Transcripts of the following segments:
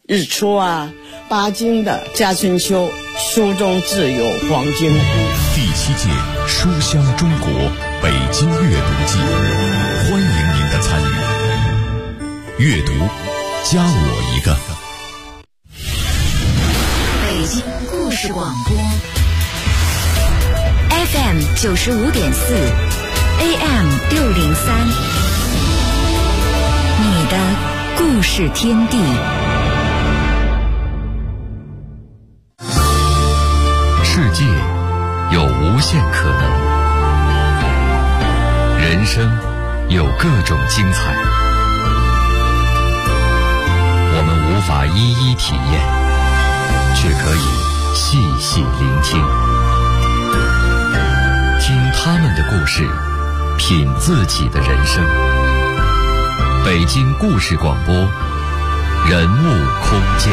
日出啊，巴金的《家春秋》，书中自有黄金屋。 第7届书香中国北京阅读季，欢迎您的参与。阅读，加我一个。 北京故事广播 FM 95.4 AM 603，你的故事天地。 世界有无限可能，人生有各种精彩，我们无法一一体验，却可以细细聆听，听他们的故事，品自己的人生。北京故事广播，人物空间。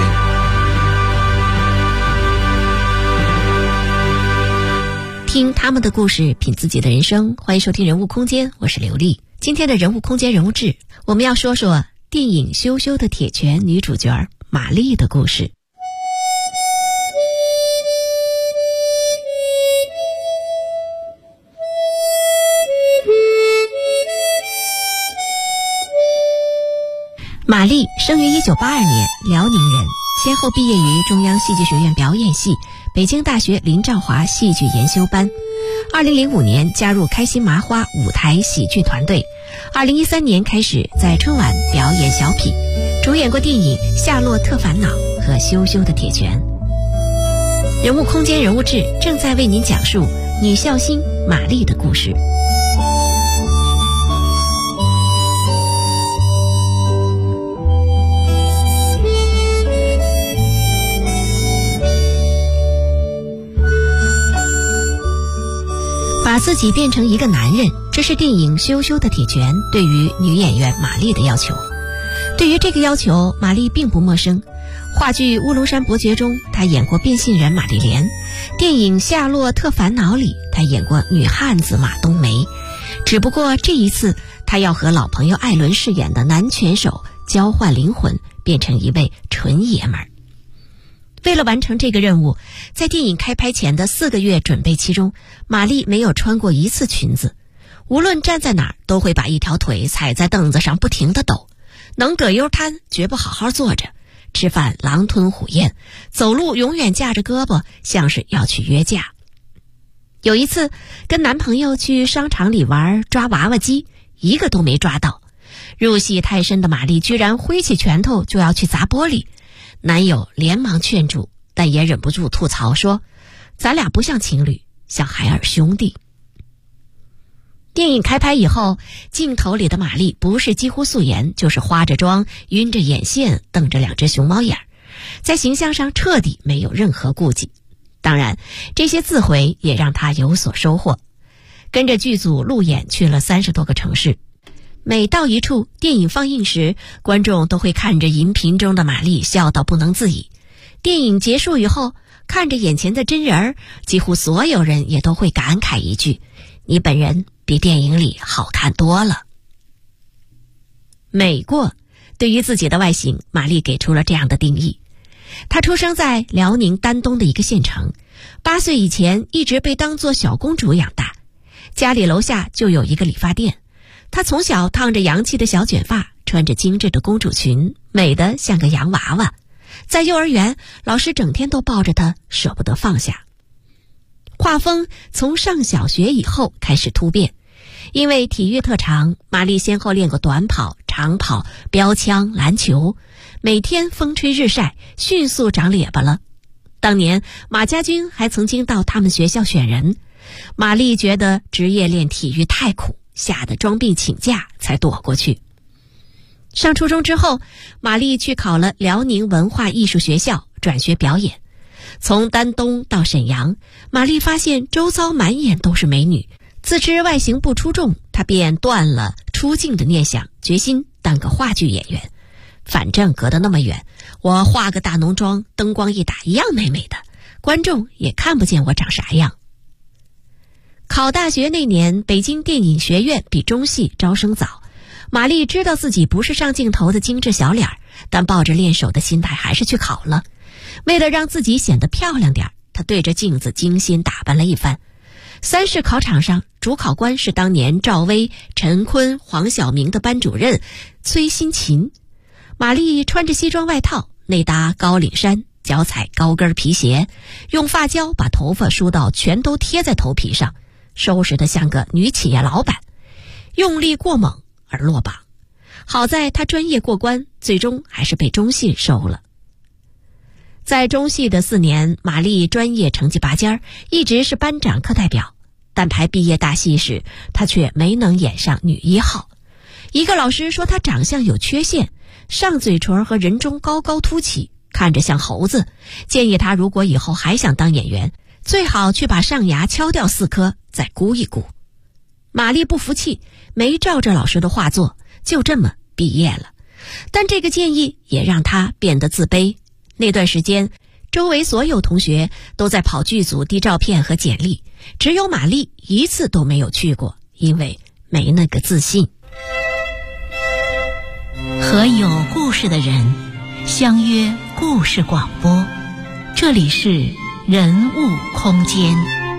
听他们的故事，品自己的人生。欢迎收听人物空间，我是刘丽。今天的人物空间人物志，我们要说说电影《羞羞的铁拳》女主角玛丽的故事。玛丽生于1982年，辽宁人，先后毕业于中央戏剧学院表演系、北京大学林兆华戏剧研修班。2005年加入开心麻花舞台喜剧团队。2013年开始在春晚表演小品，主演过电影《夏洛特烦恼》和《羞羞的铁拳》。人物空间人物志正在为您讲述女笑星玛丽的故事。把自己变成一个男人，这是电影《羞羞的铁拳》对于女演员玛丽的要求。对于这个要求，玛丽并不陌生。话剧《乌龙山伯爵》中，她演过变性人玛丽莲；电影《夏洛特烦恼》里，她演过女汉子马冬梅。只不过这一次，她要和老朋友艾伦饰演的男拳手交换灵魂，变成一位纯爷们儿。为了完成这个任务，在电影开拍前的4个月准备期中，玛丽没有穿过一次裙子，无论站在哪儿都会把一条腿踩在凳子上不停地抖，能葛优瘫绝不好好坐着，吃饭狼吞虎咽，走路永远架着胳膊，像是要去约架。有一次跟男朋友去商场里玩抓娃娃机，一个都没抓到，入戏太深的玛丽居然挥起拳头就要去砸玻璃，男友连忙劝住，但也忍不住吐槽说，咱俩不像情侣，像海尔兄弟。电影开拍以后，镜头里的玛丽不是几乎素颜，就是花着妆，晕着眼线，瞪着2只熊猫眼，在形象上彻底没有任何顾忌。当然，这些自毁也让她有所收获。跟着剧组路演去了30多个城市，每到一处电影放映时，观众都会看着荧屏中的玛丽笑到不能自已。电影结束以后，看着眼前的真人儿，几乎所有人也都会感慨一句，你本人比电影里好看多了。美过，对于自己的外形，玛丽给出了这样的定义。她出生在辽宁丹东的一个县城，8岁以前一直被当作小公主养大，家里楼下就有一个理发店。她从小烫着洋气的小卷发，穿着精致的公主裙，美得像个洋娃娃。在幼儿园，老师整天都抱着她，舍不得放下。画风从上小学以后开始突变，因为体育特长，玛丽先后练过短跑、长跑、标枪、篮球，每天风吹日晒，迅速长咧巴了。当年马家军还曾经到他们学校选人，玛丽觉得职业练体育太苦，吓得装病请假才躲过去。上初中之后，玛丽去考了辽宁文化艺术学校，转学表演。从丹东到沈阳，玛丽发现周遭满眼都是美女，自知外形不出众，她便断了出镜的念想，决心当个话剧演员。反正隔得那么远，我化个大浓妆，灯光一打一样美美的，观众也看不见我长啥样。考大学那年，北京电影学院比中戏招生早，玛丽知道自己不是上镜头的精致小脸， 但抱着练手的心态还是去考了。为了让自己显得漂亮点，她对着镜子精心打扮了一番。3试考场上，主考官是当年赵薇、陈坤、黄晓明的班主任崔新琴。玛丽穿着西装外套，内搭高领衫，脚踩高跟皮鞋，用发胶把头发梳到全都贴在头皮上，收拾得像个女企业老板，用力过猛而落榜。好在她专业过关，最终还是被中戏收了。在中戏的4年，玛丽专业成绩拔尖，一直是班长课代表，但排毕业大戏时，她却没能演上女1号。一个老师说她长相有缺陷，上嘴唇和人中高高凸起，看着像猴子，建议她如果以后还想当演员，最好去把上牙敲掉4颗，再箍一箍。玛丽不服气，没照着老师的话做，就这么毕业了。但这个建议也让她变得自卑。那段时间，周围所有同学都在跑剧组递照片和简历，只有玛丽一次都没有去过，因为没那个自信。 和有故事的人相约故事广播，这里是人物空间。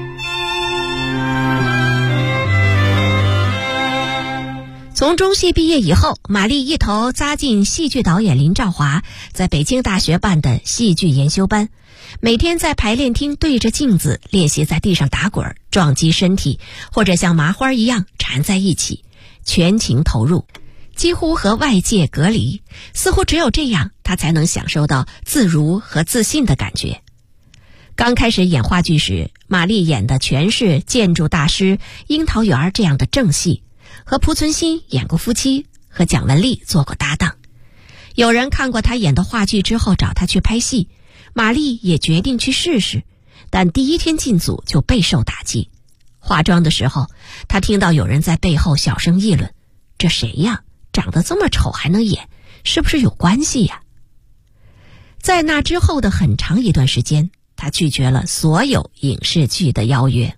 从中戏毕业以后，玛丽一头扎进戏剧导演林兆华在北京大学办的戏剧研修班，每天在排练厅对着镜子练习在地上打滚、撞击身体，或者像麻花一样缠在一起，全情投入，几乎和外界隔离，似乎只有这样她才能享受到自如和自信的感觉。刚开始演话剧时，玛丽演的全是建筑大师樱桃园这样的正戏，和濮存昕演过夫妻，和蒋雯丽做过搭档。有人看过她演的话剧之后找她去拍戏，玛丽也决定去试试，但第1天进组就备受打击。化妆的时候，她听到有人在背后小声议论：“这谁呀？长得这么丑还能演，是不是有关系呀？”在那之后的很长一段时间，她拒绝了所有影视剧的邀约。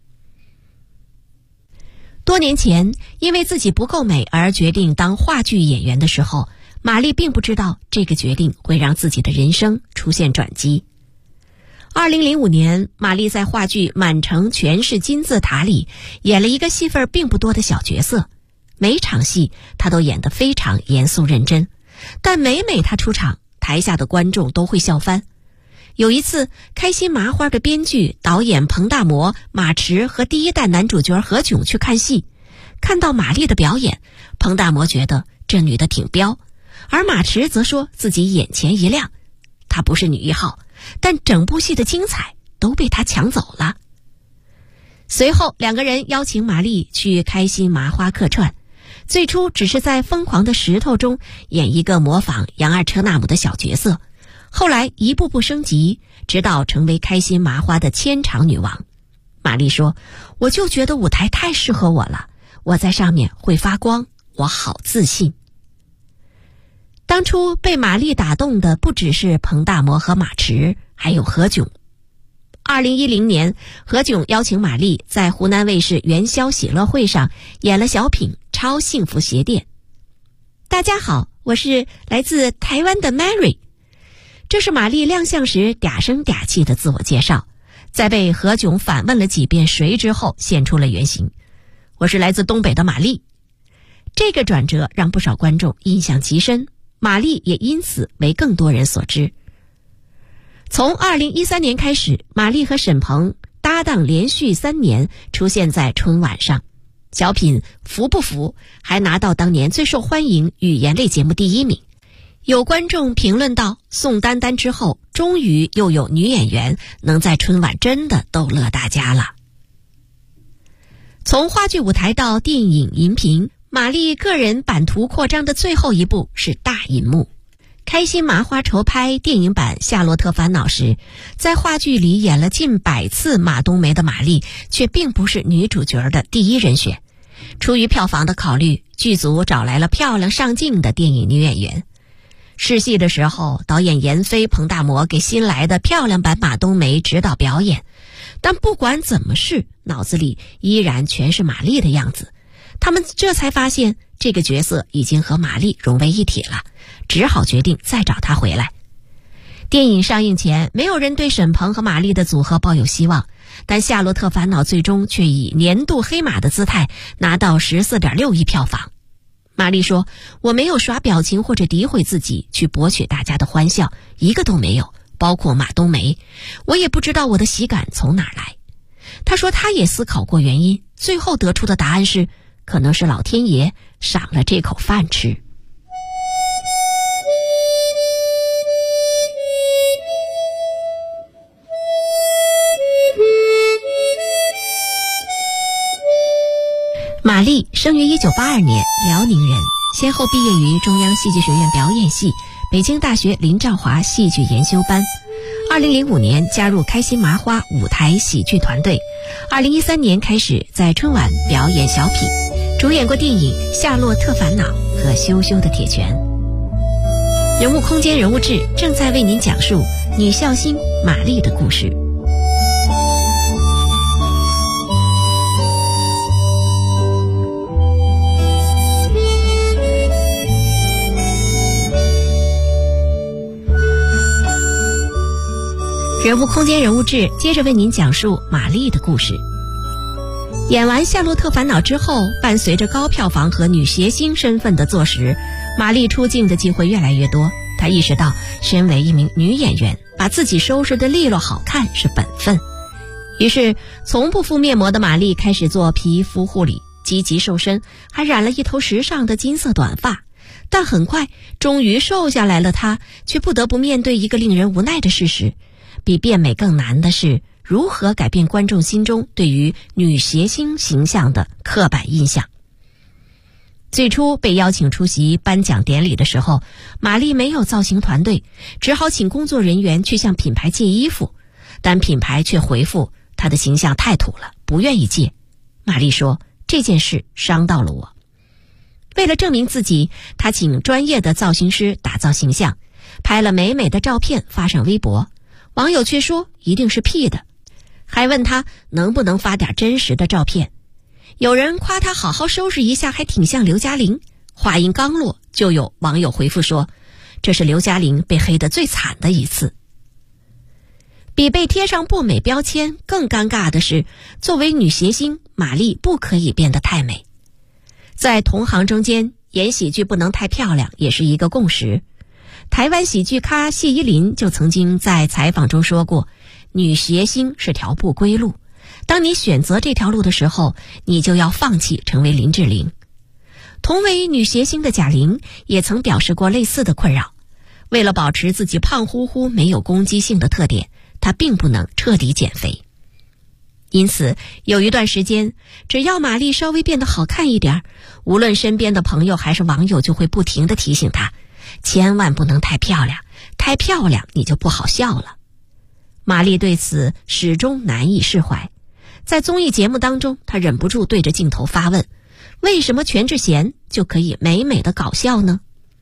多年前，因为自己不够美而决定当话剧演员的时候，玛丽并不知道这个决定会让自己的人生出现转机。2005年，玛丽在话剧《满城全是金字塔》里演了一个戏份并不多的小角色，每场戏她都演得非常严肃认真，但每她出场，台下的观众都会笑翻。有一次，开心麻花的编剧、导演彭大魔、马驰和第1代男主角何炅去看戏，看到玛丽的表演，彭大魔觉得这女的挺彪，而马驰则说自己眼前一亮，她不是女1号，但整部戏的精彩都被她抢走了。随后2个人邀请玛丽去开心麻花客串，最初只是在《疯狂的石头》中演一个模仿杨二车纳姆的小角色，后来一步步升级，直到成为开心麻花的千场女王。玛丽说：“我就觉得舞台太适合我了，我在上面会发光，我好自信。”当初被玛丽打动的不只是彭大魔和马驰，还有何炅。2010年，何炅邀请玛丽在湖南卫视元宵喜乐会上演了小品《超幸福鞋店》。大家好，我是来自台湾的 Mary。这是玛丽亮相时嗲声嗲气的自我介绍，在被何炅反问了几遍谁之后，现出了原形：我是来自东北的玛丽。这个转折让不少观众印象极深，玛丽也因此为更多人所知。从2013年开始，玛丽和沈鹏搭档连续3年出现在春晚上，小品《服不服》还拿到当年最受欢迎语言类节目第1名。有观众评论道，宋丹丹之后终于又有女演员能在春晚真的逗乐大家了。从话剧舞台到电影荧屏，玛丽个人版图扩张的最后一步是大银幕。开心麻花筹拍电影版《夏洛特烦恼》时，在话剧里演了近100次马冬梅的玛丽却并不是女主角的第1人选。出于票房的考虑，剧组找来了漂亮上镜的电影女演员。试戏的时候，导演闫飞、彭大魔给新来的漂亮版马冬梅指导表演，但不管怎么试，脑子里依然全是玛丽的样子。他们这才发现， 这个角色已经和玛丽融为一体了，只好决定再找她回来。电影上映前，没有人对沈鹏和玛丽的组合抱有希望，但《夏洛特烦恼》最终却以年度黑马的姿态拿到 14.6 亿票房。玛丽说，我没有耍表情或者诋毁自己去博取大家的欢笑，一个都没有，包括马冬梅。我也不知道我的喜感从哪儿来。她说她也思考过原因，最后得出的答案是，可能是老天爷赏了这口饭吃。玛丽生于1982年，辽宁人，先后毕业于中央戏剧学院表演系、北京大学林兆华戏剧研修班。2005年加入开心麻花舞台喜剧团队，2013年开始在春晚表演小品，主演过电影《夏洛特烦恼》和《羞羞的铁拳》。人物空间人物志正在为您讲述女笑星玛丽的故事。人物空间人物志接着为您讲述玛丽的故事。演完《夏洛特烦恼》之后，伴随着高票房和女谐星身份的坐实，玛丽出镜的机会越来越多。她意识到身为一名女演员，把自己收拾得利落好看是本分。于是从不敷面膜的玛丽开始做皮肤护理，积极瘦身，还染了一头时尚的金色短发。但很快终于瘦下来了，她却不得不面对一个令人无奈的事实，比变美更难的是如何改变观众心中对于女谐星形象的刻板印象。最初被邀请出席颁奖典礼的时候，玛丽没有造型团队，只好请工作人员去向品牌借衣服，但品牌却回复她的形象太土了，不愿意借。玛丽说，这件事伤到了我。为了证明自己，她请专业的造型师打造形象，拍了美美的照片发上微博，网友却说一定是 P 的，还问他能不能发点真实的照片。有人夸他好好收拾一下，还挺像刘嘉玲。话音刚落，就有网友回复说，这是刘嘉玲被黑得最惨的一次。比被贴上不美标签更尴尬的是，作为女谐星，玛丽不可以变得太美。在同行中间，演喜剧不能太漂亮也是一个共识。台湾喜剧咖谢依霖就曾经在采访中说过，女谐星是条不归路，当你选择这条路的时候，你就要放弃成为林志玲。同为女谐星的贾玲也曾表示过类似的困扰，为了保持自己胖乎乎没有攻击性的特点，她并不能彻底减肥。因此有一段时间，只要玛丽稍微变得好看一点，无论身边的朋友还是网友就会不停地提醒她，千万不能太漂亮，太漂亮你就不好笑了。玛丽对此始终难以释怀。在综艺节目当中，她忍不住对着镜头发问，为什么全智贤就可以美美的搞笑呢？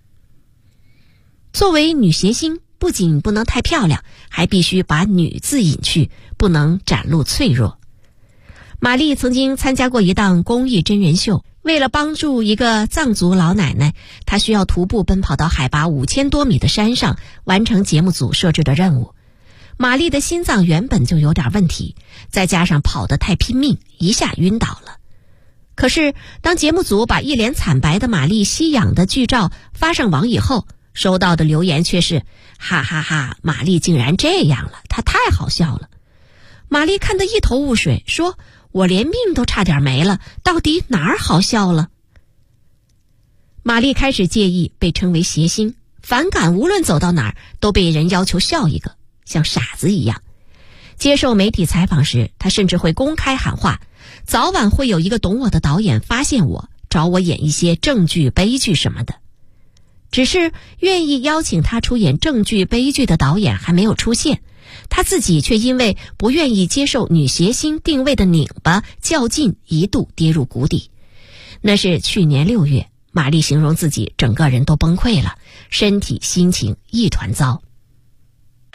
作为女谐星，不仅不能太漂亮，还必须把女字隐去，不能展露脆弱。玛丽曾经参加过一档公益真人秀，为了帮助一个藏族老奶奶，她需要徒步奔跑到海拔5000多米的山上，完成节目组设置的任务。玛丽的心脏原本就有点问题，再加上跑得太拼命，一下晕倒了。可是当节目组把一脸惨白的玛丽吸氧的剧照发上网以后，收到的留言却是哈哈哈，玛丽竟然这样了，她太好笑了。玛丽看得一头雾水，说我连命都差点没了，到底哪儿好笑了？玛丽开始介意被称为谐星，反感无论走到哪儿都被人要求笑一个，像傻子一样。接受媒体采访时，她甚至会公开喊话，早晚会有一个懂我的导演发现我，找我演一些正剧悲剧什么的。只是愿意邀请她出演正剧悲剧的导演还没有出现，她自己却因为不愿意接受女谐星定位的拧巴较劲，一度跌入谷底。那是去年6月，玛丽形容自己整个人都崩溃了，身体心情一团糟。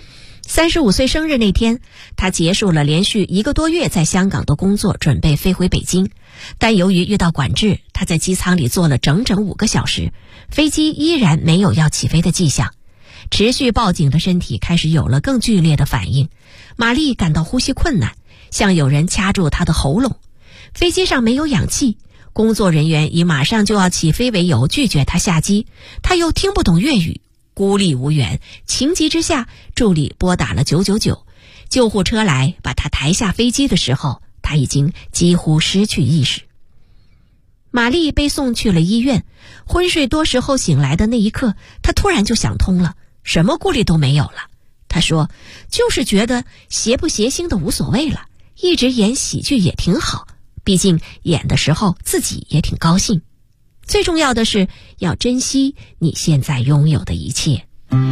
35岁生日那天，他结束了连续1个多月在香港的工作，准备飞回北京。但由于遇到管制，他在机舱里坐了整整5个小时，飞机依然没有要起飞的迹象。持续报警的身体开始有了更剧烈的反应，玛丽感到呼吸困难，像有人掐住她的喉咙。飞机上没有氧气，工作人员以马上就要起飞为由拒绝她下机，她又听不懂粤语，孤立无援，情急之下，助理拨打了999，救护车来把她抬下飞机的时候，她已经几乎失去意识。玛丽被送去了医院，昏睡多时后醒来的那一刻，她突然就想通了，什么顾虑都没有了。她说，就是觉得谐不谐星的无所谓了，一直演喜剧也挺好，毕竟演的时候自己也挺高兴。最重要的是要珍惜你现在拥有的一切。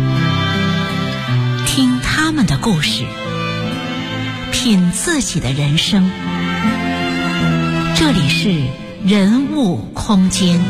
听他们的故事，品自己的人生。这里是人物空间。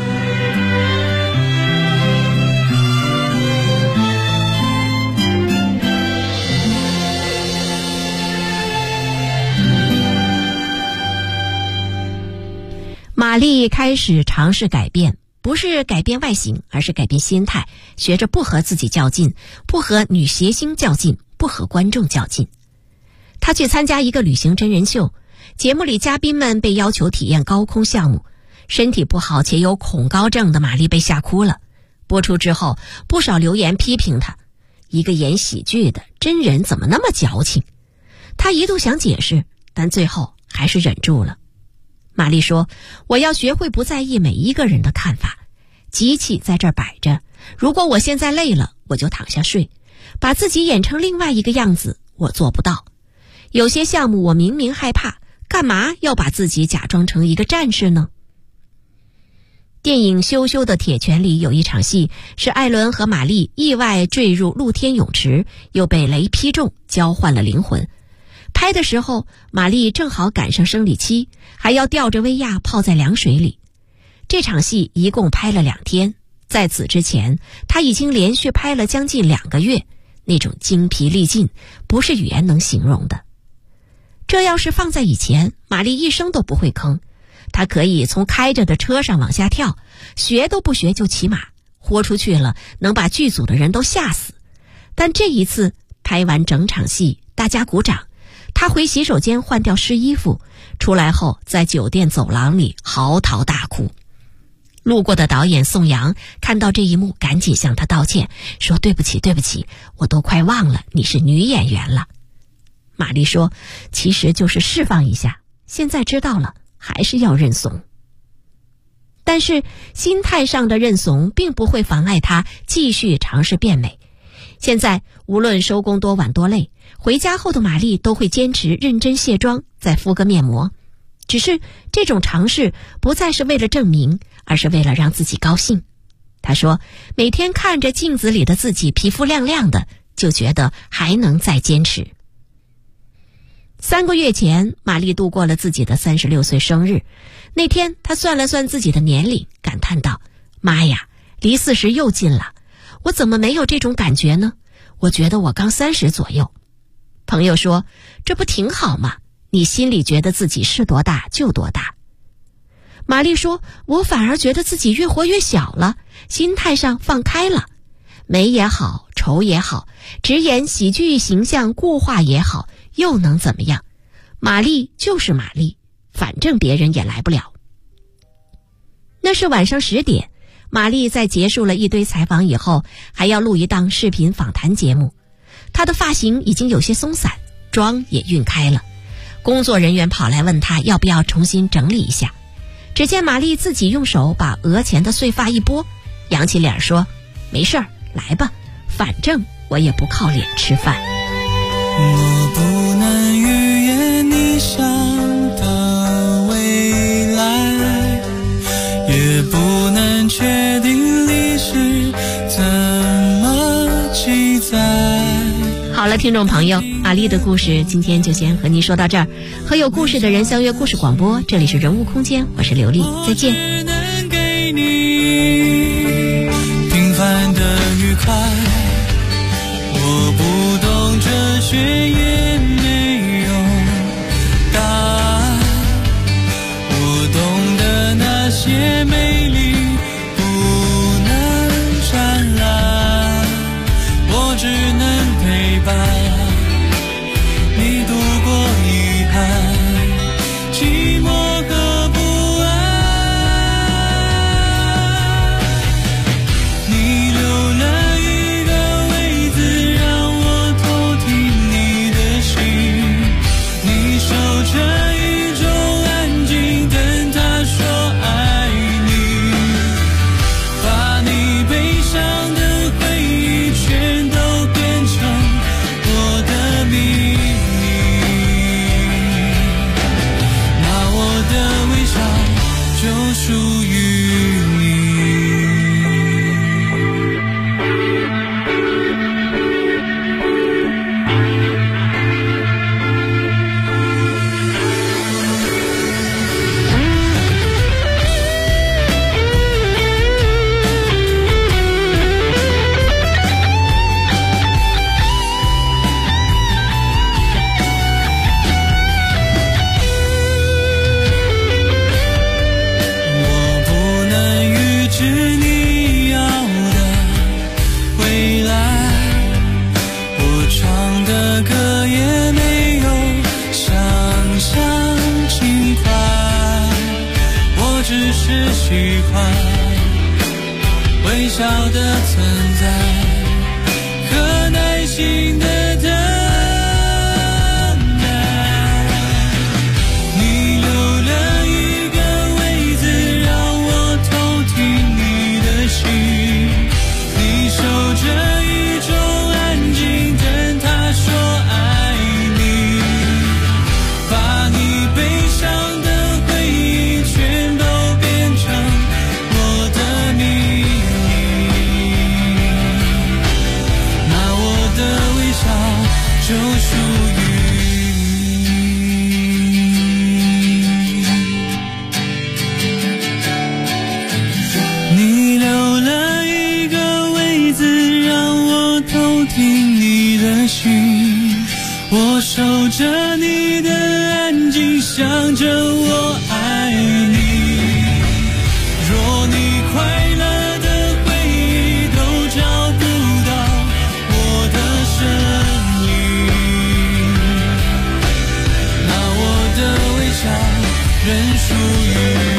玛丽开始尝试改变，不是改变外形，而是改变心态，学着不和自己较劲，不和女谐星较劲，不和观众较劲。她去参加一个旅行真人秀，节目里嘉宾们被要求体验高空项目，身体不好且有恐高症的玛丽被吓哭了。播出之后，不少留言批评她，一个演喜剧的真人怎么那么矫情。她一度想解释，但最后还是忍住了。玛丽说，我要学会不在意每一个人的看法，机器在这儿摆着，如果我现在累了，我就躺下睡，把自己演成另外一个样子，我做不到。有些项目我明明害怕，干嘛要把自己假装成一个战士呢？电影《羞羞的铁拳》里有一场戏，是艾伦和玛丽意外坠入露天泳池，又被雷劈中，交换了灵魂。拍的时候，玛丽正好赶上生理期，还要吊着威亚泡在凉水里。这场戏一共拍了2天，在此之前，她已经连续拍了将近2个月，那种精疲力尽，不是语言能形容的。这要是放在以前，玛丽一生都不会吭。她可以从开着的车上往下跳，学都不学就骑马，豁出去了，能把剧组的人都吓死。但这一次拍完整场戏，大家鼓掌，他回洗手间换掉湿衣服，出来后在酒店走廊里嚎啕大哭。路过的导演宋阳看到这一幕，赶紧向他道歉，说对不起，我都快忘了你是女演员了。玛丽说，其实就是释放一下，现在知道了，还是要认怂。但是心态上的认怂并不会妨碍他继续尝试变美。现在无论收工多晚多累，回家后的玛丽都会坚持认真卸妆，再敷个面膜。只是这种尝试不再是为了证明，而是为了让自己高兴。她说，每天看着镜子里的自己皮肤亮亮的，就觉得还能再坚持。3个月前，玛丽度过了自己的36岁生日。那天她算了算自己的年龄，感叹道，妈呀，离40又近了，我怎么没有这种感觉呢？我觉得我刚30左右。朋友说，这不挺好吗？你心里觉得自己是多大就多大。玛丽说，我反而觉得自己越活越小了，心态上放开了。美也好，丑也好，只演喜剧形象固化也好，又能怎么样？玛丽就是玛丽，反正别人也来不了。那是晚上10点，玛丽在结束了一堆采访以后，还要录一档视频访谈节目。她的发型已经有些松散，妆也晕开了。工作人员跑来问她要不要重新整理一下。只见玛丽自己用手把额前的碎发一拨，扬起脸说，没事儿，来吧，反正我也不靠脸吃饭。 我不能预言你想的未来，也不能确定历史怎么记载。 好了，听众朋友，玛丽的故事今天就先和您说到这儿。和有故事的人相约故事广播，这里是人物空间，我是刘丽，再见。 只能给你平凡的愉快，我不懂这却也没有答案。我懂得那些美丽不能灿烂，我只能陪伴你度过遗憾、寂寞和不安。你留了一个位子让我偷听你的心，你守着一种安静，等他说爱你，把你悲伤的回忆全都变成我的秘密。那我的微笑就属于你。我不能预知你要的未来，我唱的歌也没有想象轻快，我只是喜欢微笑的存在和耐心的等待。你留了一个位子让我偷听你的心，你守着一种安静，等他说爱你，把你悲伤的回忆全都变成我的秘密。那我的微笑就属于你。你留了一个位子让我偷听你的心，我守着你的安静，想着我爱你。若你快乐的回忆都找不到我的身影，那我的微笑仍属于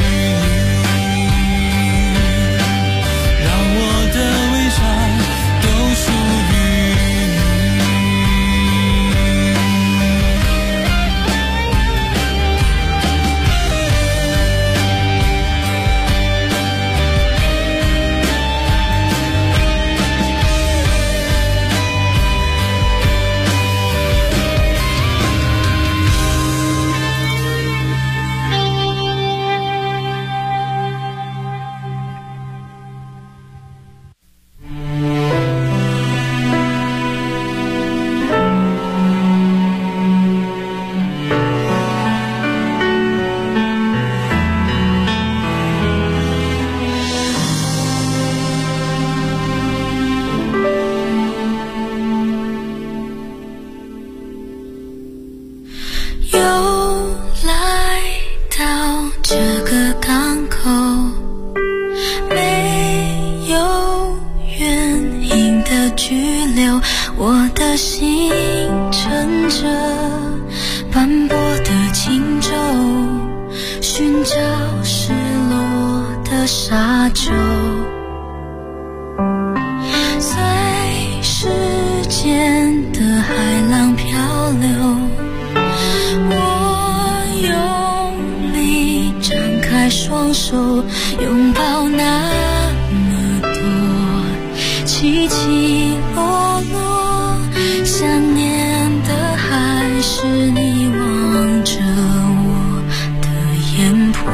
你，让我的微笑都属于我的心乘着斑驳的轻舟，寻找失落的沙洲，随时间的海浪漂流，我用力张开双手，拥抱那么多起起落落，想念的还是你望着我的眼波。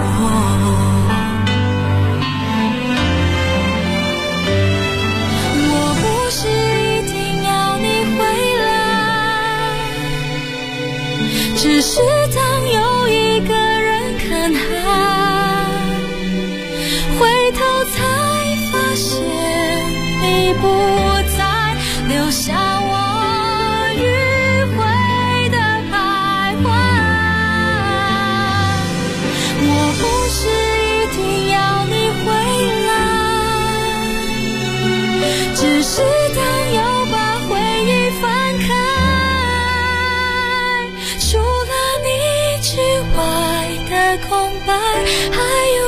我不是一定要你回来，只是当有一个人看海，回头才发现你不在，留下我迂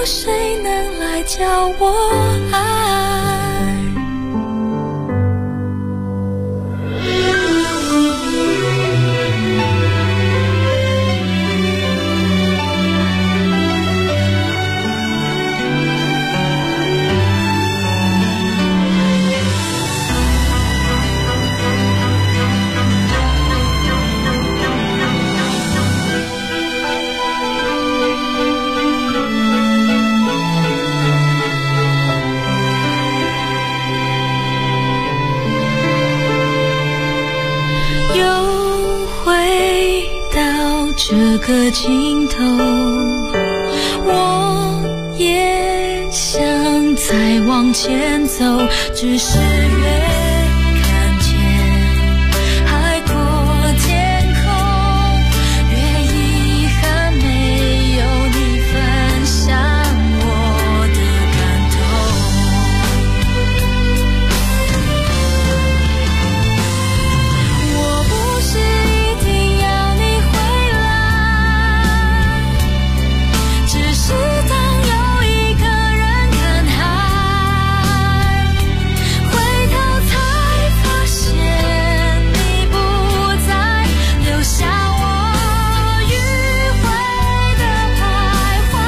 谁能来教我爱？这个尽头，我也想再往前走，只是越看见海阔天空，越遗憾没有你分享我的感动。我不是一定要你回来，是当有一个人看海，回头才发现你不在，留下我迂回的徘徊。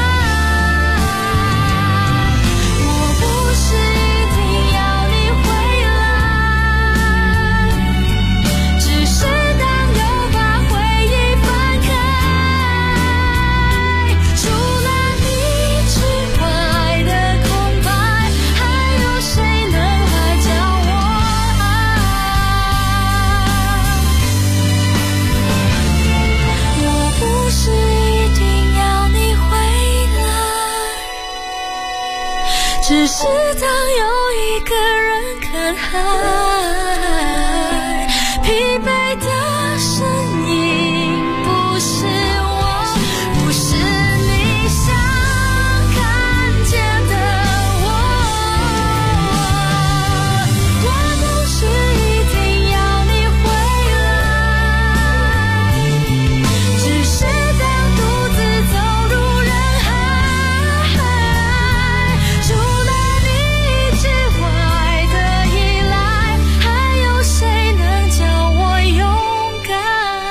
我不是一定要你回来，只是当又把回忆翻开，除了只是当有一个人看海，疲惫的身影不是我，不是你想看见的我。我不是一定要你回来，只是当独自走入人海，除了你之外的依赖，还有谁能叫我勇敢？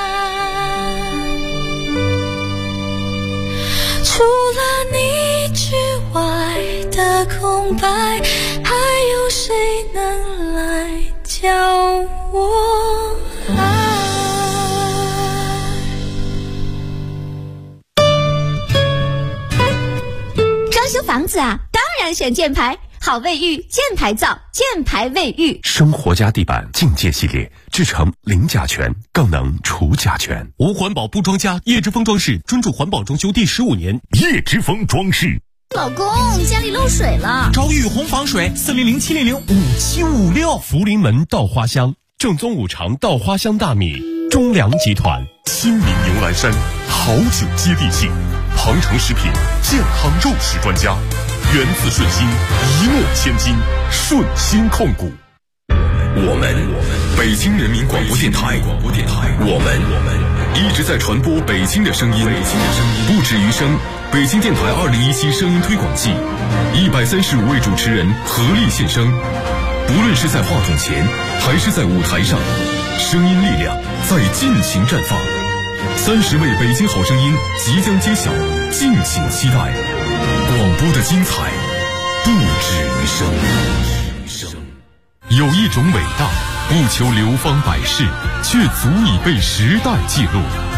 除了你之外的空白，还有谁能来教我爱？ 装修房子啊，当然选箭牌，好卫浴，箭牌造，箭牌卫浴。 生活家地板境界系列，制成零甲醛，更能除甲醛。 无环保不装家，叶之峰装饰专注环保装修第15年。 叶之峰装饰。 老公，家里漏水了， 找雨虹防水，400-700-5756。 福临门稻花香，正宗五常稻花香大米，中粮集团。亲民牛栏山，好酒接地气。鹏程食品健康肉食专家，源自顺心，一诺千金，顺心控股。我们北京人民广播电台，我们一直在传播北京的声音，不止于声。北京电台2017声音推广季，135位主持人合力献声，不论是在话筒前还是在舞台上，声音力量在尽情绽放。30位北京好声音即将揭晓，敬请期待。广播的精彩不止于声。有一种伟大，不求流芳百世，却足以被时代记录。